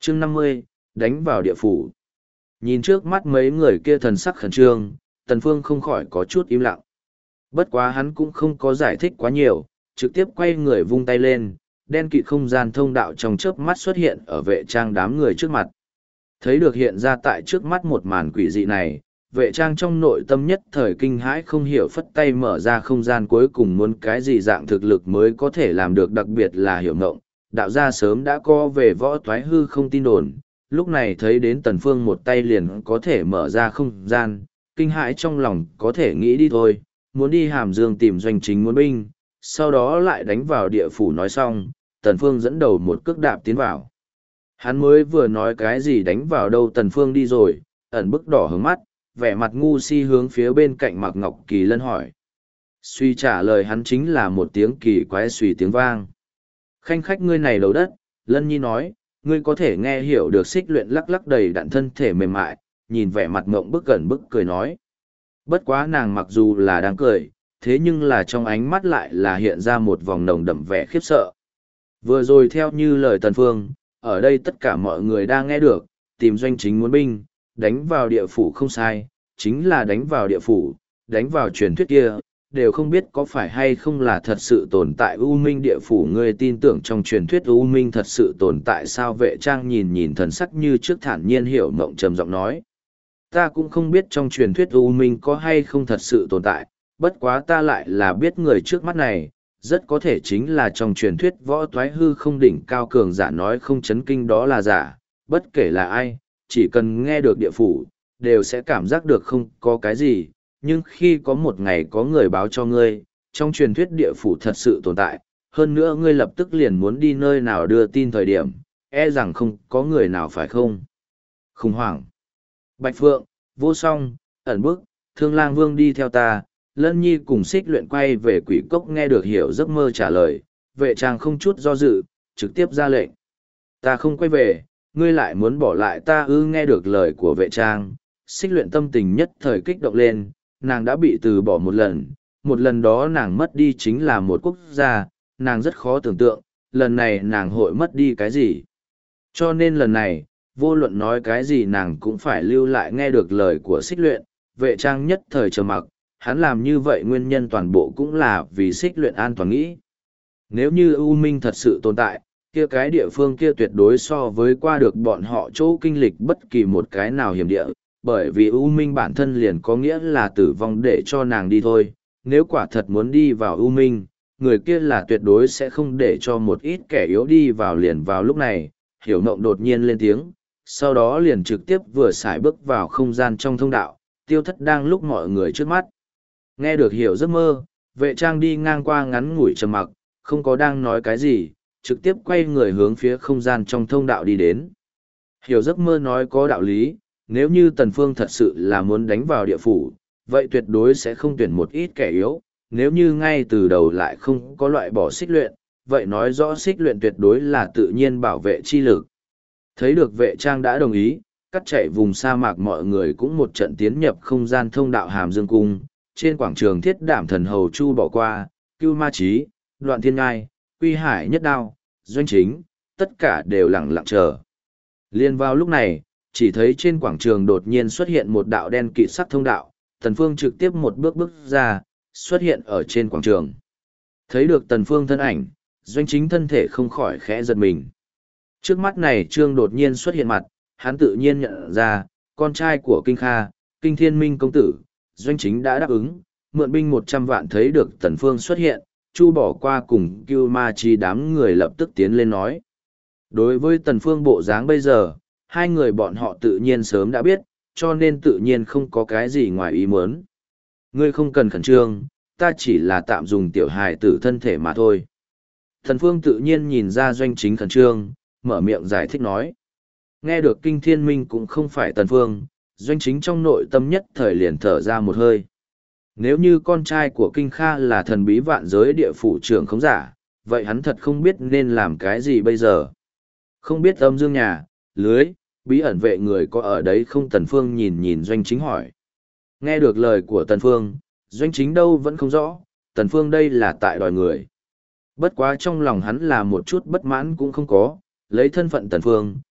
chương 50, đánh vào địa phủ. Nhìn trước mắt mấy người kia thần sắc khẩn trương, Tần Phương không khỏi có chút im lặng. Bất quá hắn cũng không có giải thích quá nhiều, trực tiếp quay người vung tay lên, đen kịt không gian thông đạo trong chớp mắt xuất hiện ở vệ trang đám người trước mặt. Thấy được hiện ra tại trước mắt một màn quỷ dị này, vệ trang trong nội tâm nhất thời kinh hãi không hiểu, phất tay mở ra không gian, cuối cùng muốn cái gì dạng thực lực mới có thể làm được, đặc biệt là hiểu ngộng. Đạo gia sớm đã co về võ toái hư không tin đồn, lúc này thấy đến Tần Phương một tay liền có thể mở ra không gian, kinh hãi trong lòng có thể nghĩ đi thôi, muốn đi Hàm Dương tìm Doanh Chính muốn binh, sau đó lại đánh vào địa phủ. Nói xong, Tần Phương dẫn đầu một cước đạp tiến vào. Hắn mới vừa nói cái gì đánh vào đâu, Tần Phương đi rồi, ẩn bức đỏ hướng mắt, vẻ mặt ngu si hướng phía bên cạnh Mạc Ngọc Kỳ Lân hỏi. Suy trả lời hắn chính là một tiếng kỳ quái suy tiếng vang. Khanh khách ngươi này đầu đất, Lân Nhi nói, ngươi có thể nghe hiểu được. Xích Luyện lắc lắc đầy đặn thân thể mềm mại, nhìn vẻ mặt ngộng bức gần bức cười nói. Bất quá nàng mặc dù là đang cười, thế nhưng là trong ánh mắt lại là hiện ra một vòng nồng đậm vẻ khiếp sợ. Vừa rồi theo như lời Tần Phương, ở đây tất cả mọi người đang nghe được, tìm Doanh Chính muốn binh, đánh vào địa phủ không sai, chính là đánh vào địa phủ, đánh vào truyền thuyết kia, đều không biết có phải hay không là thật sự tồn tại U Minh địa phủ. Ngươi tin tưởng trong truyền thuyết U Minh thật sự tồn tại sao? Vệ trang nhìn nhìn thần sắc như trước thản nhiên hiểu mộng trầm giọng nói. Ta cũng không biết trong truyền thuyết U Minh có hay không thật sự tồn tại, bất quá ta lại là biết người trước mắt này, rất có thể chính là trong truyền thuyết võ toái hư không đỉnh cao cường giả, nói không chấn kinh đó là giả, bất kể là ai, chỉ cần nghe được địa phủ, đều sẽ cảm giác được không có cái gì, nhưng khi có một ngày có người báo cho ngươi, trong truyền thuyết địa phủ thật sự tồn tại, hơn nữa ngươi lập tức liền muốn đi nơi nào đưa tin thời điểm, e rằng không có người nào phải không? Khủng hoảng. Bạch Phượng, Vô Song, ẩn bức, Thương Lang Vương đi theo ta. Lân Nhi cùng Xích Luyện quay về Quỷ Cốc nghe được hiểu giấc mơ trả lời, vệ trang không chút do dự, trực tiếp ra lệnh. Ta không quay về, ngươi lại muốn bỏ lại ta ư? Nghe được lời của vệ trang, Xích Luyện tâm tình nhất thời kích động lên, nàng đã bị từ bỏ một lần đó nàng mất đi chính là một quốc gia, nàng rất khó tưởng tượng, lần này nàng hội mất đi cái gì. Cho nên lần này, vô luận nói cái gì nàng cũng phải lưu lại. Nghe được lời của Xích Luyện, vệ trang nhất thời trầm mặc, hắn làm như vậy nguyên nhân toàn bộ cũng là vì Xích Luyện an toàn nghĩ. Nếu như U Minh thật sự tồn tại, kia cái địa phương kia tuyệt đối so với qua được bọn họ chỗ kinh lịch bất kỳ một cái nào hiểm địa, bởi vì U Minh bản thân liền có nghĩa là tử vong để cho nàng đi thôi. Nếu quả thật muốn đi vào U Minh, người kia là tuyệt đối sẽ không để cho một ít kẻ yếu đi vào. Liền vào lúc này, Hiểu Mộng đột nhiên lên tiếng, sau đó liền trực tiếp vừa xài bước vào không gian trong thông đạo, tiêu thất đang lúc mọi người trước mắt. Nghe được Hiểu giấc mơ, vệ trang đi ngang qua ngắn ngủi trầm mặc, không có đang nói cái gì, trực tiếp quay người hướng phía không gian trong thông đạo đi đến. Hiểu giấc mơ nói có đạo lý, nếu như Tần Phương thật sự là muốn đánh vào địa phủ, vậy tuyệt đối sẽ không tuyển một ít kẻ yếu, nếu như ngay từ đầu lại không có loại bỏ Xích Luyện, vậy nói rõ Xích Luyện tuyệt đối là tự nhiên bảo vệ chi lực. Thấy được vệ trang đã đồng ý, cắt chạy vùng sa mạc mọi người cũng một trận tiến nhập không gian thông đạo Hàm Dương Cung. Trên quảng trường Thiết Đảm Thần Hầu Chu bỏ qua, Cưu Ma Chí, Đoạn Thiên Ngai, Quy Hải Nhất Đao, Doanh Chính, tất cả đều lặng lặng chờ. Liên vào lúc này, chỉ thấy trên quảng trường đột nhiên xuất hiện một đạo đen kịt sắc thông đạo, Tần Phương trực tiếp một bước bước ra, xuất hiện ở trên quảng trường. Thấy được Tần Phương thân ảnh, Doanh Chính thân thể không khỏi khẽ giật mình. Trước mắt này Trương đột nhiên xuất hiện mặt, hắn tự nhiên nhận ra, con trai của Kinh Kha, Kinh Thiên Minh công tử, Doanh Chính đã đáp ứng, mượn binh 100 vạn. Thấy được Tần Phương xuất hiện, Chu bỏ qua cùng Cưu Ma Chí đám người lập tức tiến lên nói. Đối với Tần Phương bộ dáng bây giờ, hai người bọn họ tự nhiên sớm đã biết, cho nên tự nhiên không có cái gì ngoài ý muốn. Ngươi không cần khẩn trương, ta chỉ là tạm dùng tiểu hài tử thân thể mà thôi. Tần Phương tự nhiên nhìn ra Doanh Chính khẩn trương, mở miệng giải thích nói. Nghe được Kinh Thiên Minh cũng không phải Tần Phương, Doanh Chính trong nội tâm nhất thời liền thở ra một hơi. Nếu như con trai của Kinh Kha là thần bí vạn giới địa phủ trưởng khống giả, vậy hắn thật không biết nên làm cái gì bây giờ. Không biết âm dương nhà, lưới, bí ẩn vệ người có ở đấy không? Tần Phương nhìn nhìn Doanh Chính hỏi. Nghe được lời của Tần Phương, Doanh Chính đâu vẫn không rõ, Tần Phương đây là tại đòi người. Bất quá trong lòng hắn là một chút bất mãn cũng không có, lấy thân phận Tần Phương,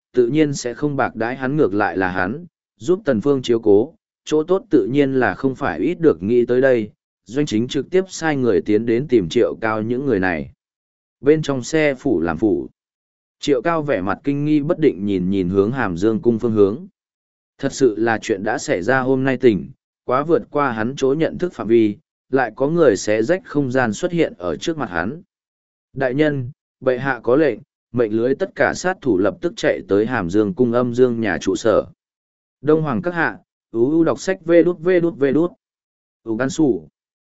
tự nhiên sẽ không bạc đãi hắn, ngược lại là hắn, giúp Tần Phương chiếu cố, chỗ tốt tự nhiên là không phải ít được nghĩ tới đây. Doanh Chính trực tiếp sai người tiến đến tìm Triệu Cao những người này. Bên trong xe phủ làm phủ, Triệu Cao vẻ mặt kinh nghi bất định nhìn hướng Hàm Dương cung phương hướng. Thật sự là chuyện đã xảy ra hôm nay tỉnh, quá vượt qua hắn chỗ nhận thức phạm vi, lại có người xé rách không gian xuất hiện ở trước mặt hắn. Đại nhân, bệ hạ có lệnh, mệnh lưới tất cả sát thủ lập tức chạy tới Hàm Dương cung Âm Dương nhà trụ sở. Đông Hoàng các hạ, đọc sách vê đút. Gan sủ.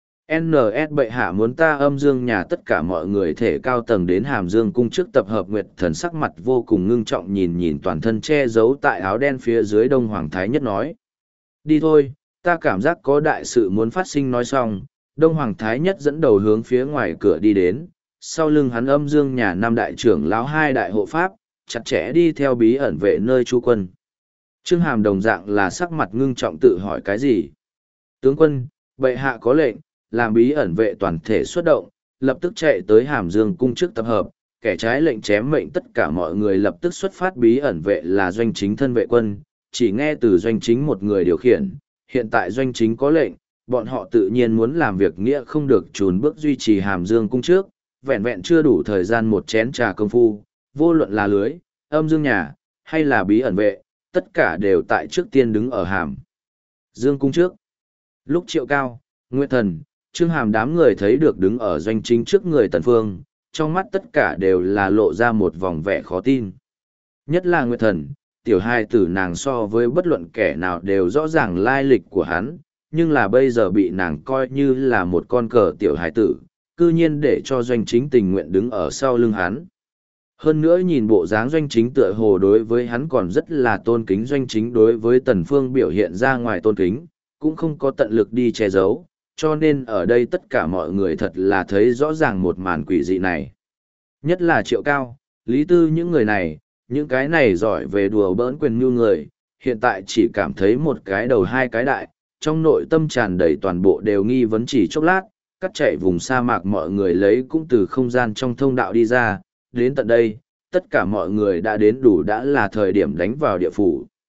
NS bệ hạ muốn ta Âm Dương nhà tất cả mọi người thể cao tầng đến Hàm Dương cung trước tập hợp. Nguyệt Thần sắc mặt vô cùng ngưng trọng nhìn toàn thân che giấu tại áo đen phía dưới Đông Hoàng Thái Nhất nói. Đi thôi, ta cảm giác có đại sự muốn phát sinh. Nói xong, Đông Hoàng Thái Nhất dẫn đầu hướng phía ngoài cửa đi đến, sau lưng hắn Âm Dương nhà 5 đại trưởng lão 2 đại hộ pháp, chặt chẽ đi theo bí ẩn vệ nơi trú quân. Trương Hàm đồng dạng là sắc mặt ngưng trọng tự hỏi cái gì. Tướng quân, bệ hạ có lệnh, làm bí ẩn vệ toàn thể xuất động, lập tức chạy tới Hàm Dương cung trước tập hợp, kẻ trái lệnh chém mệnh tất cả mọi người lập tức xuất phát. Bí ẩn vệ là Doanh Chính thân vệ quân, chỉ nghe từ Doanh Chính một người điều khiển, hiện tại Doanh Chính có lệnh, bọn họ tự nhiên muốn làm việc nghĩa không được chùn bước duy trì Hàm Dương cung trước, vẹn vẹn chưa đủ thời gian một chén trà công phu, vô luận là lưới, Âm Dương nhà, hay là bí ẩn vệ, tất cả đều tại trước tiên đứng ở Hàm Dương cung trước. Lúc Triệu Cao, Nguyệt Thần, Trương Hàm đám người thấy được đứng ở Doanh Chính trước người Tần Phương, trong mắt tất cả đều là lộ ra một vòng vẻ khó tin. Nhất là Nguyệt Thần, tiểu hai tử nàng so với bất luận kẻ nào đều rõ ràng lai lịch của hắn, nhưng là bây giờ bị nàng coi như là một con cờ tiểu hài tử, cư nhiên để cho Doanh Chính tình nguyện đứng ở sau lưng hắn. Hơn nữa nhìn bộ dáng Doanh Chính tựa hồ đối với hắn còn rất là tôn kính. Doanh Chính đối với Tần Phương biểu hiện ra ngoài tôn kính, cũng không có tận lực đi che giấu, cho nên ở đây tất cả mọi người thật là thấy rõ ràng một màn quỷ dị này. Nhất là Triệu Cao, Lý Tư những người này, những cái này giỏi về đùa bỡn quyền mưu người, hiện tại chỉ cảm thấy một cái đầu 2 cái đại, trong nội tâm tràn đầy toàn bộ đều nghi vấn. Chỉ chốc lát, cắt chạy vùng sa mạc mọi người lấy cũng từ không gian trong thông đạo đi ra, đến tận đây, tất cả mọi người đã đến đủ, đã là thời điểm đánh vào địa phủ.